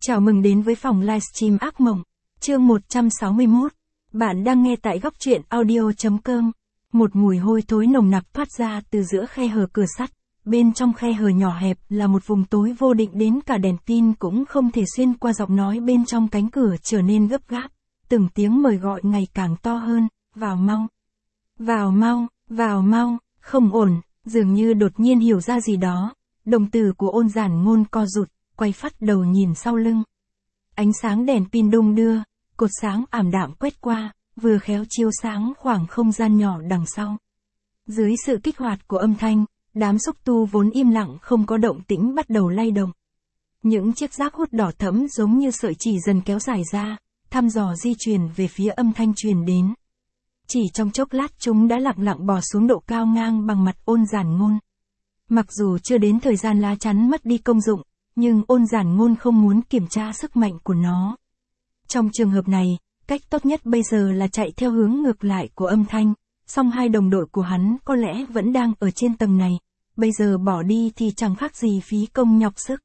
Chào mừng đến với phòng livestream ác mộng, chương 161. Bạn đang nghe tại góc truyện audio.com. Một mùi hôi thối nồng nặc thoát ra từ giữa khe hở cửa sắt. Bên trong khe hở nhỏ hẹp là một vùng tối vô định đến cả đèn pin cũng không thể xuyên qua. Giọng nói bên trong cánh cửa trở nên gấp gáp. Từng tiếng mời gọi ngày càng to hơn, vào mau. Vào mau, vào mau, không ổn, dường như đột nhiên hiểu ra gì đó. Đồng tử của Ôn Giản Ngôn co rụt, quay phắt đầu nhìn sau lưng. Ánh sáng đèn pin đung đưa, cột sáng ảm đạm quét qua, vừa khéo chiếu sáng khoảng không gian nhỏ đằng sau. Dưới sự kích hoạt của âm thanh, đám xúc tu vốn im lặng không có động tĩnh bắt đầu lay động. Những chiếc rác hút đỏ thẫm giống như sợi chỉ dần kéo dài ra, thăm dò di chuyển về phía âm thanh truyền đến. Chỉ trong chốc lát chúng đã lặng lặng bò xuống độ cao ngang bằng mặt Ôn Giản Ngôn. Mặc dù chưa đến thời gian lá chắn mất đi công dụng, nhưng Ôn Giản Ngôn không muốn kiểm tra sức mạnh của nó. Trong trường hợp này, cách tốt nhất bây giờ là chạy theo hướng ngược lại của âm thanh, song hai đồng đội của hắn có lẽ vẫn đang ở trên tầng này, bây giờ bỏ đi thì chẳng khác gì phí công nhọc sức.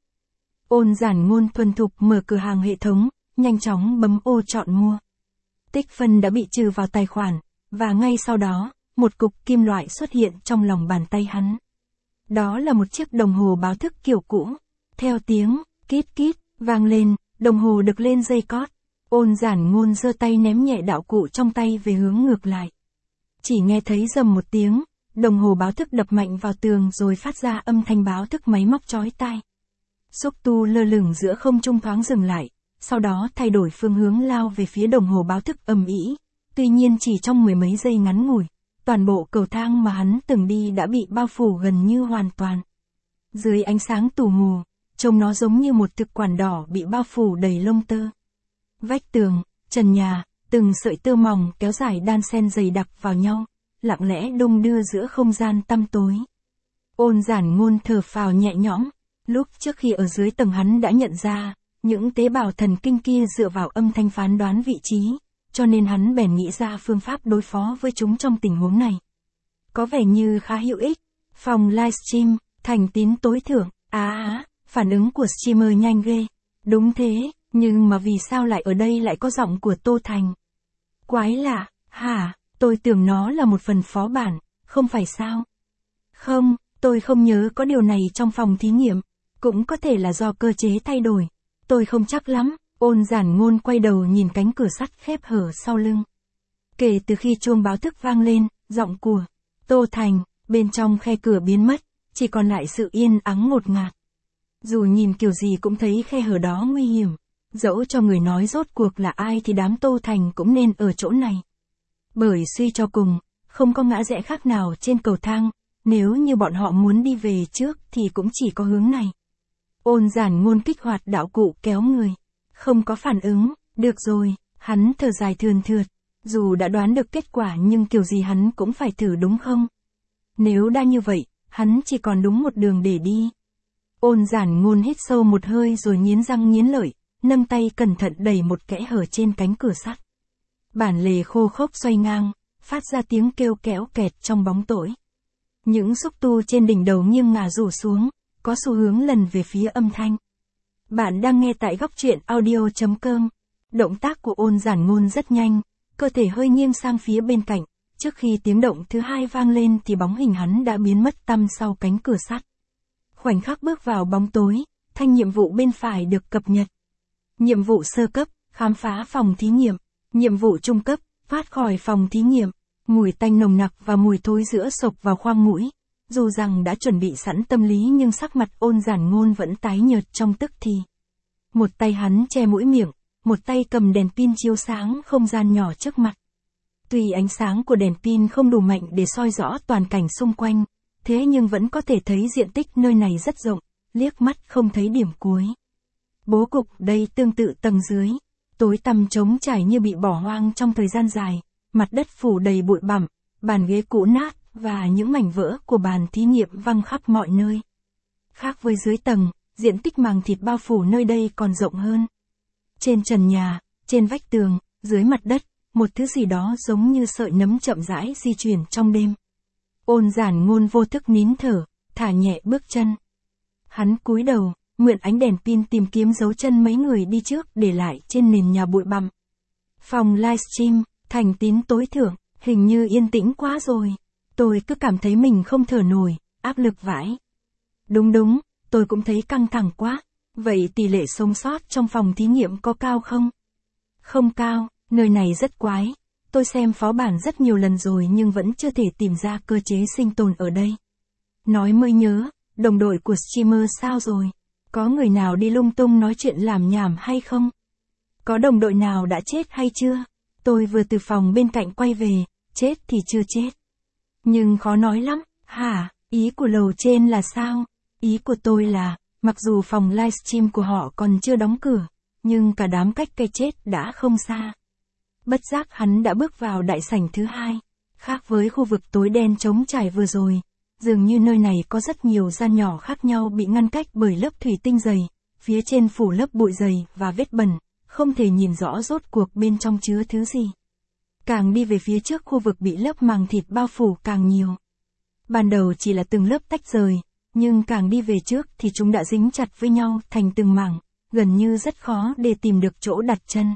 Ôn Giản Ngôn thuần thục mở cửa hàng hệ thống, nhanh chóng bấm ô chọn mua. Tích phân đã bị trừ vào tài khoản, và ngay sau đó, một cục kim loại xuất hiện trong lòng bàn tay hắn. Đó là một chiếc đồng hồ báo thức kiểu cũ. Theo tiếng kít kít vang lên, đồng hồ được lên dây cót. Ôn Giản Ngôn giơ tay ném nhẹ đạo cụ trong tay về hướng ngược lại. Chỉ nghe thấy rầm một tiếng, đồng hồ báo thức đập mạnh vào tường rồi phát ra âm thanh báo thức máy móc chói tai. Xúc tu lơ lửng giữa không trung thoáng dừng lại, sau đó thay đổi phương hướng lao về phía đồng hồ báo thức ầm ĩ. Tuy nhiên chỉ trong mười mấy giây ngắn ngủi, toàn bộ cầu thang mà hắn từng đi đã bị bao phủ gần như hoàn toàn. Dưới ánh sáng tù mù, trông nó giống như một thực quản đỏ bị bao phủ đầy lông tơ. Vách tường, trần nhà, từng sợi tơ mỏng kéo dài đan xen dày đặc vào nhau, lặng lẽ đung đưa giữa không gian tăm tối. Ôn Giản Ngôn thở phào nhẹ nhõm, lúc trước khi ở dưới tầng hắn đã nhận ra, những tế bào thần kinh kia dựa vào âm thanh phán đoán vị trí, cho nên hắn bèn nghĩ ra phương pháp đối phó với chúng trong tình huống này. Có vẻ như khá hữu ích. Phòng livestream, thành tín tối thượng, phản ứng của streamer nhanh ghê. Đúng thế, nhưng mà vì sao lại ở đây lại có giọng của Tô Thành? Quái lạ, hả, tôi tưởng nó là một phần phó bản, không phải sao? Không, tôi không nhớ có điều này trong phòng thí nghiệm, cũng có thể là do cơ chế thay đổi. Tôi không chắc lắm. Ôn Giản Ngôn quay đầu nhìn cánh cửa sắt khép hở sau lưng. Kể từ khi chuông báo thức vang lên, giọng của Tô Thành bên trong khe cửa biến mất, chỉ còn lại sự yên ắng ngột ngạt. Dù nhìn kiểu gì cũng thấy khe hở đó nguy hiểm, dẫu cho người nói rốt cuộc là ai thì đám Tô Thành cũng nên ở chỗ này. Bởi suy cho cùng, không có ngã rẽ khác nào trên cầu thang, nếu như bọn họ muốn đi về trước thì cũng chỉ có hướng này. Ôn Giản Ngôn kích hoạt đạo cụ kéo người. Không có phản ứng, được rồi, hắn thở dài thườn thượt, dù đã đoán được kết quả nhưng kiểu gì hắn cũng phải thử đúng không? Nếu đã như vậy, hắn chỉ còn đúng một đường để đi. Ôn Giản Ngôn hít sâu một hơi rồi nghiến răng nghiến lợi, nâng tay cẩn thận đẩy một kẽ hở trên cánh cửa sắt. Bản lề khô khốc xoay ngang, phát ra tiếng kêu kéo kẹt trong bóng tối. Những xúc tu trên đỉnh đầu nghiêng ngả rủ xuống, có xu hướng lần về phía âm thanh. Bạn đang nghe tại góc truyện audio.com. Động tác của Ôn Giản Ngôn rất nhanh, cơ thể hơi nghiêng sang phía bên cạnh, trước khi tiếng động thứ hai vang lên thì bóng hình hắn đã biến mất tăm sau cánh cửa sắt. Khoảnh khắc bước vào bóng tối, thanh nhiệm vụ bên phải được cập nhật. Nhiệm vụ sơ cấp, khám phá phòng thí nghiệm. Nhiệm vụ trung cấp, thoát khỏi phòng thí nghiệm. Mùi tanh nồng nặc và mùi thối giữa sộc vào khoang mũi. Dù rằng đã chuẩn bị sẵn tâm lý nhưng sắc mặt Ôn Giản Ngôn vẫn tái nhợt trong tức thì. Một tay hắn che mũi miệng, một tay cầm đèn pin chiếu sáng không gian nhỏ trước mặt. Tuy ánh sáng của đèn pin không đủ mạnh để soi rõ toàn cảnh xung quanh, thế nhưng vẫn có thể thấy diện tích nơi này rất rộng, liếc mắt không thấy điểm cuối. Bố cục đây tương tự tầng dưới, tối tăm trống trải như bị bỏ hoang trong thời gian dài, mặt đất phủ đầy bụi bặm, bàn ghế cũ nát và những mảnh vỡ của bàn thí nghiệm văng khắp mọi nơi. Khác với dưới tầng, diện tích màng thịt bao phủ nơi đây còn rộng hơn. Trên trần nhà, trên vách tường, dưới mặt đất, một thứ gì đó giống như sợi nấm chậm rãi di chuyển trong đêm. Ôn Giản Ngôn vô thức nín thở, thả nhẹ bước chân. Hắn cúi đầu, mượn ánh đèn pin tìm kiếm dấu chân mấy người đi trước để lại trên nền nhà bụi bặm. Phòng livestream, thành tín tối thượng, hình như yên tĩnh quá rồi. Tôi cứ cảm thấy mình không thở nổi, áp lực vãi. Đúng, tôi cũng thấy căng thẳng quá. Vậy tỷ lệ sống sót trong phòng thí nghiệm có cao không? Không cao, nơi này rất quái. Tôi xem phó bản rất nhiều lần rồi nhưng vẫn chưa thể tìm ra cơ chế sinh tồn ở đây. Nói mới nhớ, đồng đội của streamer sao rồi? Có người nào đi lung tung nói chuyện làm nhảm hay không? Có đồng đội nào đã chết hay chưa? Tôi vừa từ phòng bên cạnh quay về, chết thì chưa chết. Nhưng khó nói lắm, hả? Ý của lầu trên là sao? Ý của tôi là, mặc dù phòng livestream của họ còn chưa đóng cửa, nhưng cả đám cách cái chết đã không xa. Bất giác hắn đã bước vào đại sảnh thứ hai. Khác với khu vực tối đen trống trải vừa rồi, dường như nơi này có rất nhiều gian nhỏ khác nhau bị ngăn cách bởi lớp thủy tinh dày, phía trên phủ lớp bụi dày và vết bẩn, không thể nhìn rõ rốt cuộc bên trong chứa thứ gì. Càng đi về phía trước khu vực bị lớp màng thịt bao phủ càng nhiều. Ban đầu chỉ là từng lớp tách rời, nhưng càng đi về trước thì chúng đã dính chặt với nhau thành từng mảng, gần như rất khó để tìm được chỗ đặt chân.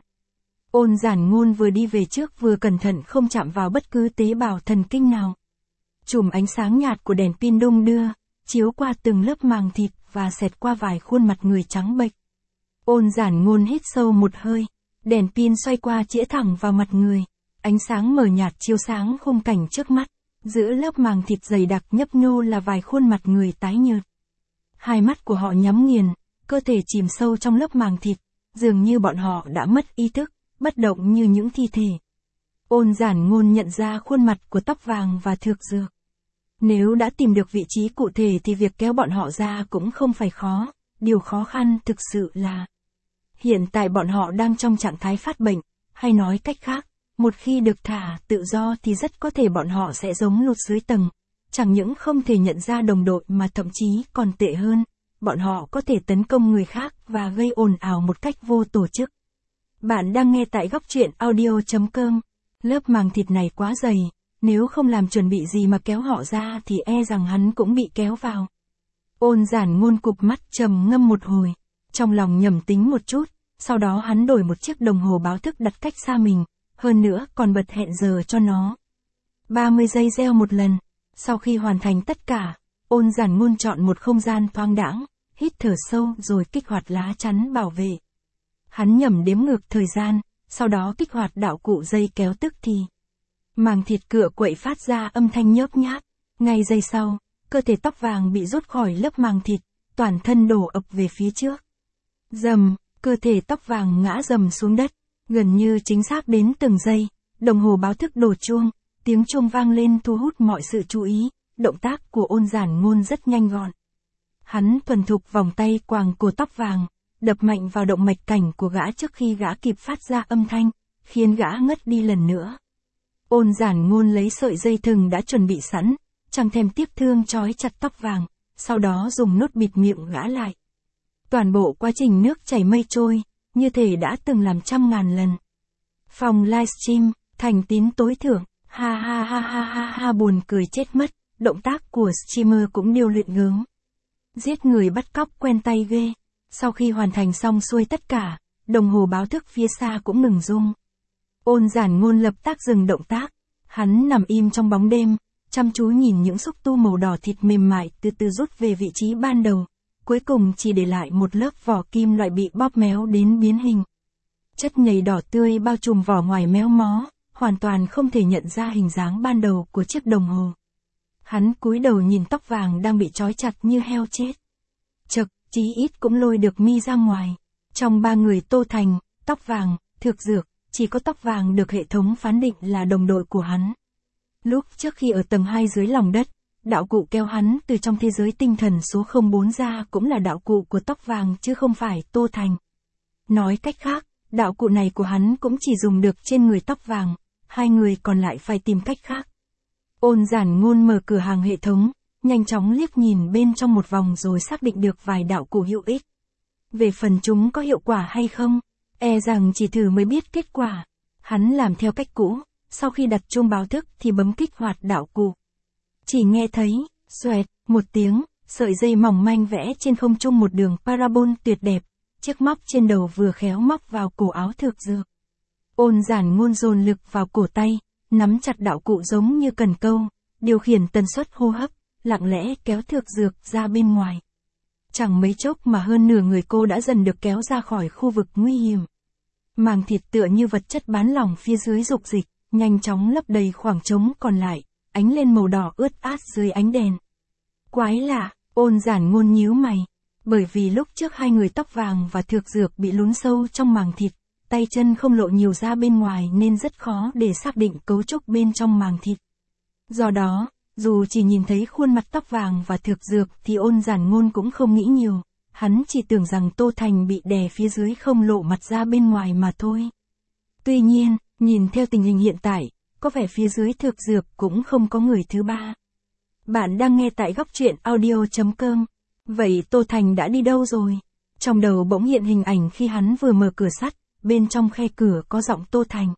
Ôn Giản Ngôn vừa đi về trước vừa cẩn thận không chạm vào bất cứ tế bào thần kinh nào. Chùm ánh sáng nhạt của đèn pin đung đưa, chiếu qua từng lớp màng thịt và xẹt qua vài khuôn mặt người trắng bệch. Ôn Giản Ngôn hít sâu một hơi, đèn pin xoay qua chĩa thẳng vào mặt người, ánh sáng mờ nhạt chiếu sáng khung cảnh trước mắt, giữa lớp màng thịt dày đặc nhấp nhô là vài khuôn mặt người tái nhợt. Hai mắt của họ nhắm nghiền, cơ thể chìm sâu trong lớp màng thịt, dường như bọn họ đã mất ý thức, bất động như những thi thể. Ôn Giản Ngôn nhận ra khuôn mặt của Tóc Vàng và Thược Dược. Nếu đã tìm được vị trí cụ thể thì việc kéo bọn họ ra cũng không phải khó, điều khó khăn thực sự là hiện tại bọn họ đang trong trạng thái phát bệnh, hay nói cách khác, một khi được thả tự do thì rất có thể bọn họ sẽ giống lụt dưới tầng, chẳng những không thể nhận ra đồng đội mà thậm chí còn tệ hơn, bọn họ có thể tấn công người khác và gây ồn ào một cách vô tổ chức. Bạn đang nghe tại góc truyện audio.com. Lớp màng thịt này quá dày, nếu không làm chuẩn bị gì mà kéo họ ra thì e rằng hắn cũng bị kéo vào. Ôn Giản Ngôn cụp mắt trầm ngâm một hồi, trong lòng nhẩm tính một chút, sau đó hắn đổi một chiếc đồng hồ báo thức đặt cách xa mình, hơn nữa còn bật hẹn giờ cho nó. 30 giây reo một lần, sau khi hoàn thành tất cả, Ôn Giản Ngôn chọn một không gian thoáng đãng, hít thở sâu rồi kích hoạt lá chắn bảo vệ. Hắn nhẩm đếm ngược thời gian, sau đó kích hoạt đạo cụ dây kéo tức thì. Màng thịt cựa quậy phát ra âm thanh nhớp nháp, ngay giây sau, cơ thể Tóc Vàng bị rút khỏi lớp màng thịt, toàn thân đổ ập về phía trước. Rầm, cơ thể Tóc Vàng ngã rầm xuống đất, gần như chính xác đến từng giây, đồng hồ báo thức đổ chuông, tiếng chuông vang lên thu hút mọi sự chú ý, động tác của Ôn Giản Ngôn rất nhanh gọn. Hắn thuần thục vòng tay quàng cổ Tóc Vàng, đập mạnh vào động mạch cảnh của gã trước khi gã kịp phát ra âm thanh, khiến gã ngất đi lần nữa. Ôn Giản Ngôn lấy sợi dây thừng đã chuẩn bị sẵn, chẳng thèm tiếc thương trói chặt Tóc Vàng, sau đó dùng nốt bịt miệng gã lại. Toàn bộ quá trình nước chảy mây trôi, như thể đã từng làm trăm ngàn lần. Phòng livestream, thành tín tối thượng, ha buồn cười chết mất, động tác của streamer cũng điêu luyện gớm. Giết người bắt cóc quen tay ghê. Sau khi hoàn thành xong xuôi tất cả, đồng hồ báo thức phía xa cũng ngừng rung. Ôn Giản Ngôn lập tức dừng động tác, hắn nằm im trong bóng đêm, chăm chú nhìn những xúc tu màu đỏ thịt mềm mại từ từ rút về vị trí ban đầu, cuối cùng chỉ để lại một lớp vỏ kim loại bị bóp méo đến biến hình. Chất nhầy đỏ tươi bao trùm vỏ ngoài méo mó, hoàn toàn không thể nhận ra hình dáng ban đầu của chiếc đồng hồ. Hắn cúi đầu nhìn Tóc Vàng đang bị trói chặt như heo chết. Chậc, chí ít cũng lôi được mi ra ngoài. Trong ba người Tô Thành, Tóc Vàng, Thược Dược, chỉ có Tóc Vàng được hệ thống phán định là đồng đội của hắn. Lúc trước khi ở tầng 2 dưới lòng đất, đạo cụ kéo hắn từ trong thế giới tinh thần số 04 ra cũng là đạo cụ của Tóc Vàng chứ không phải Tô Thành. Nói cách khác, đạo cụ này của hắn cũng chỉ dùng được trên người Tóc Vàng, hai người còn lại phải tìm cách khác. Ôn Giản Ngôn mở cửa hàng hệ thống, nhanh chóng liếc nhìn bên trong một vòng rồi xác định được vài đạo cụ hữu ích. Về phần chúng có hiệu quả hay không, e rằng chỉ thử mới biết kết quả. Hắn làm theo cách cũ, sau khi đặt chuông báo thức thì bấm kích hoạt đạo cụ. Chỉ nghe thấy, xoẹt, một tiếng, sợi dây mỏng manh vẽ trên không trung một đường parabol tuyệt đẹp, chiếc móc trên đầu vừa khéo móc vào cổ áo Thực Dược. Ôn Giản Ngôn dồn lực vào cổ tay, nắm chặt đạo cụ giống như cần câu, điều khiển tần suất hô hấp, lặng lẽ kéo Thực Dược ra bên ngoài. Chẳng mấy chốc mà hơn nửa người cô đã dần được kéo ra khỏi khu vực nguy hiểm. Màng thịt tựa như vật chất bán lỏng phía dưới dục dịch, nhanh chóng lấp đầy khoảng trống còn lại, ánh lên màu đỏ ướt át dưới ánh đèn. Quái lạ, Ôn Giản Ngôn nhíu mày, bởi vì lúc trước hai người tóc vàng và Thực Dược bị lún sâu trong màng thịt, tay chân không lộ nhiều ra bên ngoài nên rất khó để xác định cấu trúc bên trong màng thịt. Do đó, dù chỉ nhìn thấy khuôn mặt tóc vàng và Thực Dược thì Ôn Giản Ngôn cũng không nghĩ nhiều, hắn chỉ tưởng rằng Tô Thành bị đè phía dưới không lộ mặt ra bên ngoài mà thôi. Tuy nhiên, nhìn theo tình hình hiện tại, có vẻ phía dưới Thực Dược cũng không có người thứ ba. Bạn đang nghe tại góc truyện audio.com. Vậy Tô Thành đã đi đâu rồi? Trong đầu bỗng hiện hình ảnh khi hắn vừa mở cửa sắt, bên trong khe cửa có giọng Tô Thành.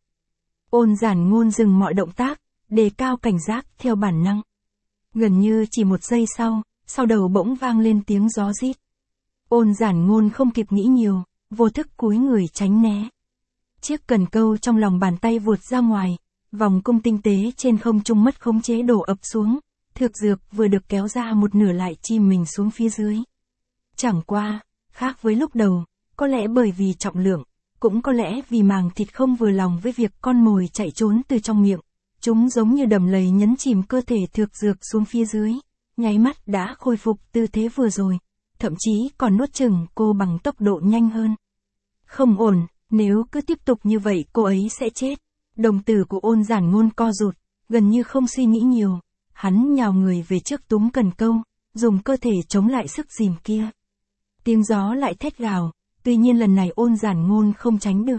Ôn Giản Ngôn dừng mọi động tác, đề cao cảnh giác theo bản năng. Gần như chỉ một giây sau đầu bỗng vang lên tiếng gió rít. Ôn Giản Ngôn không kịp nghĩ nhiều, vô thức cúi người tránh né. Chiếc cần câu trong lòng bàn tay vụt ra ngoài, vòng cung tinh tế trên không trung mất khống chế đổ ập xuống, Thực Dược vừa được kéo ra một nửa lại chìm mình xuống phía dưới. Chẳng qua, khác với lúc đầu, có lẽ bởi vì trọng lượng, cũng có lẽ vì màng thịt không vừa lòng với việc con mồi chạy trốn từ trong miệng, chúng giống như đầm lầy nhấn chìm cơ thể Thực Dược xuống phía dưới, nháy mắt đã khôi phục tư thế vừa rồi, thậm chí còn nuốt chửng cô bằng tốc độ nhanh hơn. Không ổn, nếu cứ tiếp tục như vậy cô ấy sẽ chết. Đồng tử của Ôn Giản Ngôn co rụt, gần như không suy nghĩ nhiều, hắn nhào người về trước túm cần câu, dùng cơ thể chống lại sức dìm kia. Tiếng gió lại thét gào, tuy nhiên lần này Ôn Giản Ngôn không tránh được.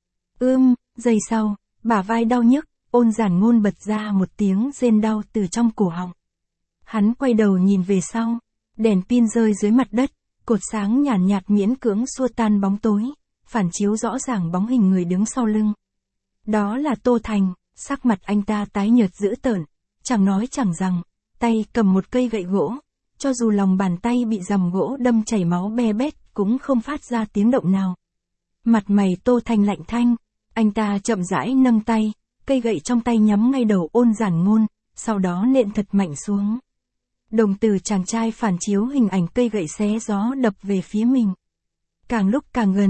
Giây sau, bả vai đau nhức, Ôn Giản Ngôn bật ra một tiếng rên đau từ trong cổ họng. Hắn quay đầu nhìn về sau, đèn pin rơi dưới mặt đất, cột sáng nhàn nhạt miễn cưỡng xua tan bóng tối, phản chiếu rõ ràng bóng hình người đứng sau lưng. Đó là Tô Thành, sắc mặt anh ta tái nhợt dữ tợn, chẳng nói chẳng rằng, tay cầm một cây gậy gỗ, cho dù lòng bàn tay bị rằm gỗ đâm chảy máu be bét cũng không phát ra tiếng động nào. Mặt mày Tô Thành lạnh thanh, anh ta chậm rãi nâng tay, cây gậy trong tay nhắm ngay đầu Ôn Giản Ngôn, sau đó nện thật mạnh xuống. Đồng tử chàng trai phản chiếu hình ảnh cây gậy xé gió đập về phía mình. Càng lúc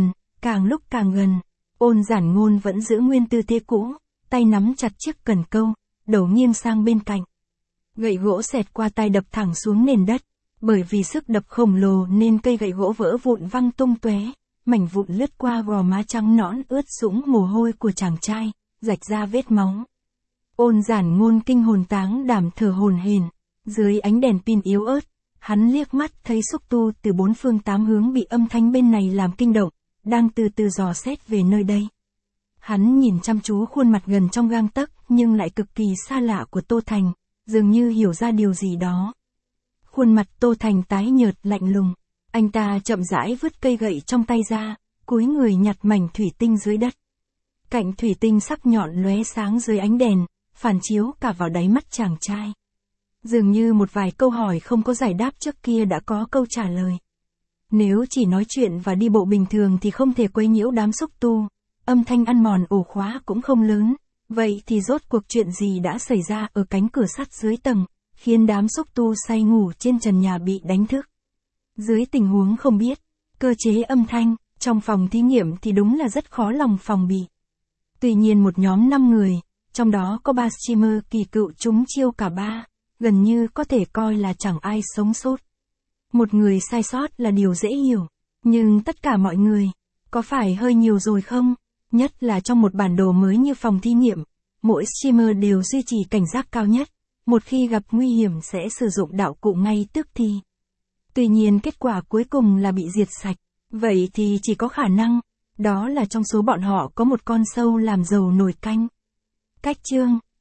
càng gần, Ôn Giản Ngôn vẫn giữ nguyên tư thế cũ, tay nắm chặt chiếc cần câu, đầu nghiêng sang bên cạnh. Gậy gỗ xẹt qua tay đập thẳng xuống nền đất, bởi vì sức đập khổng lồ nên cây gậy gỗ vỡ vụn văng tung tóe, mảnh vụn lướt qua gò má trắng nõn ướt sũng mồ hôi của chàng trai, rạch ra vết máu. Ôn Giản Ngôn kinh hồn táng đảm thở hổn hển, dưới ánh đèn pin yếu ớt, hắn liếc mắt thấy xúc tu từ bốn phương tám hướng bị âm thanh bên này làm kinh động, đang từ từ dò xét về nơi đây. Hắn nhìn chăm chú khuôn mặt gần trong gang tấc nhưng lại cực kỳ xa lạ của Tô Thành, dường như hiểu ra điều gì đó. Khuôn mặt Tô Thành tái nhợt lạnh lùng, anh ta chậm rãi vứt cây gậy trong tay ra, cúi người nhặt mảnh thủy tinh dưới đất. Cạnh thủy tinh sắc nhọn lóe sáng dưới ánh đèn, phản chiếu cả vào đáy mắt chàng trai. Dường như một vài câu hỏi không có giải đáp trước kia đã có câu trả lời. Nếu chỉ nói chuyện và đi bộ bình thường thì không thể quấy nhiễu đám xúc tu, âm thanh ăn mòn ổ khóa cũng không lớn, vậy thì rốt cuộc chuyện gì đã xảy ra ở cánh cửa sắt dưới tầng, khiến đám xúc tu say ngủ trên trần nhà bị đánh thức. Dưới tình huống không biết, cơ chế âm thanh, trong phòng thí nghiệm thì đúng là rất khó lòng phòng bị. Tuy nhiên một nhóm 5 người, trong đó có 3 streamer kỳ cựu trúng chiêu cả ba, gần như có thể coi là chẳng ai sống sót. Một người sai sót là điều dễ hiểu, nhưng tất cả mọi người, có phải hơi nhiều rồi không? Nhất là trong một bản đồ mới như phòng thí nghiệm, mỗi streamer đều duy trì cảnh giác cao nhất, một khi gặp nguy hiểm sẽ sử dụng đạo cụ ngay tức thì. Tuy nhiên kết quả cuối cùng là bị diệt sạch, vậy thì chỉ có khả năng, đó là trong số bọn họ có một con sâu làm dầu nồi canh. Cách chương